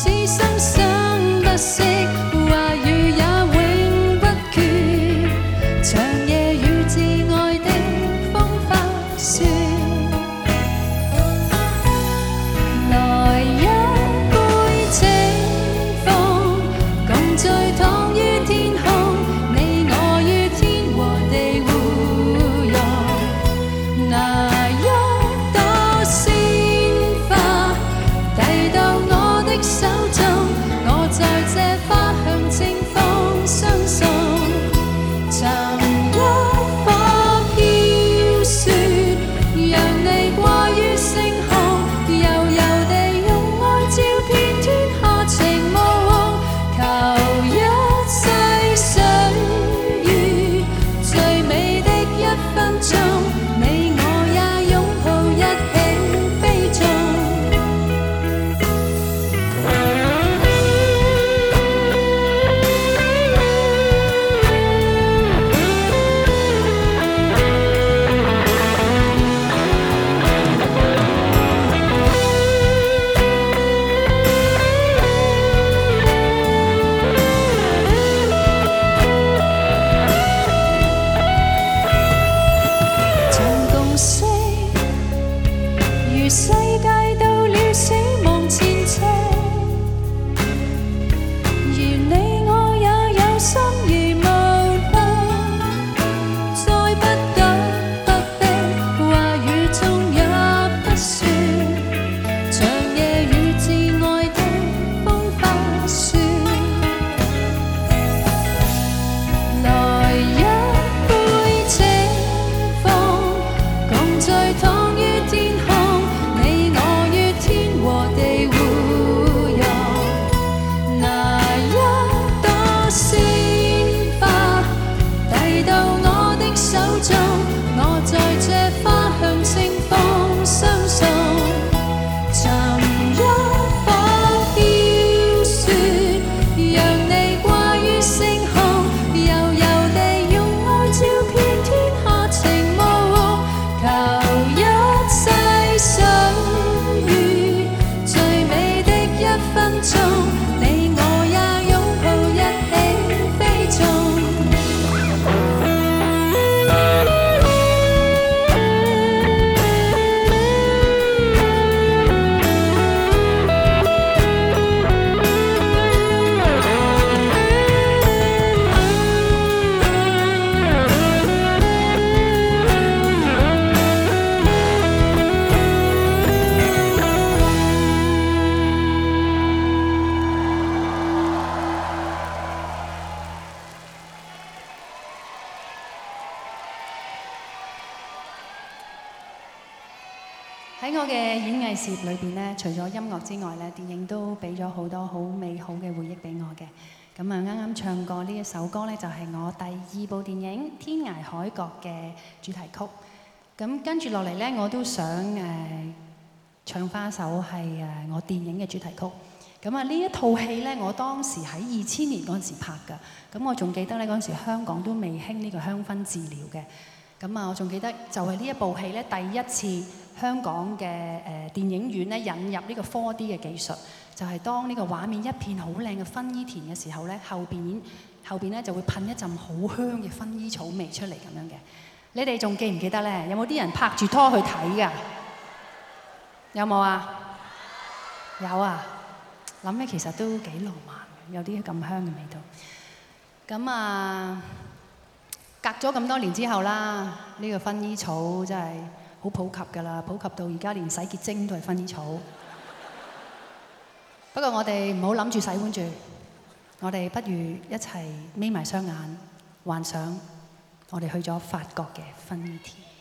喺我嘅演藝事業裏邊咧，除咗音樂之外咧，電影都俾咗好多好美好嘅回憶俾我嘅。咁啊，啱啱唱過呢一首歌咧，就係我第二部電影《天涯海角》嘅主題曲。咁跟住落嚟咧，我都想唱翻一首係我電影嘅主題曲。咁啊，呢一套戲咧，我當時喺2000年嗰陣時拍㗎。咁我仲記得咧，嗰陣時香港都未興呢個香薰治療嘅。咁啊，我仲記得就係呢一部戲咧，第一次香港嘅電影院咧引入呢個 4D 嘅技術，就係當呢個畫面一片好靚嘅薰衣田嘅時候咧，後邊咧就會噴一陣好香嘅薰衣草味出嚟咁樣嘅。你哋仲記唔記得咧？有冇啲人拍住拖去睇㗎？有冇啊？有啊！諗起其實都幾浪漫，有啲咁香嘅味道。咁啊，隔咗咁多年之後啦，呢個薰衣草真係好普及㗎啦，普及到而家連洗潔精都係薰衣草。不過我哋唔好諗住洗碗住，我哋不如一齊眯埋雙眼，幻想我哋去咗法國嘅薰衣田。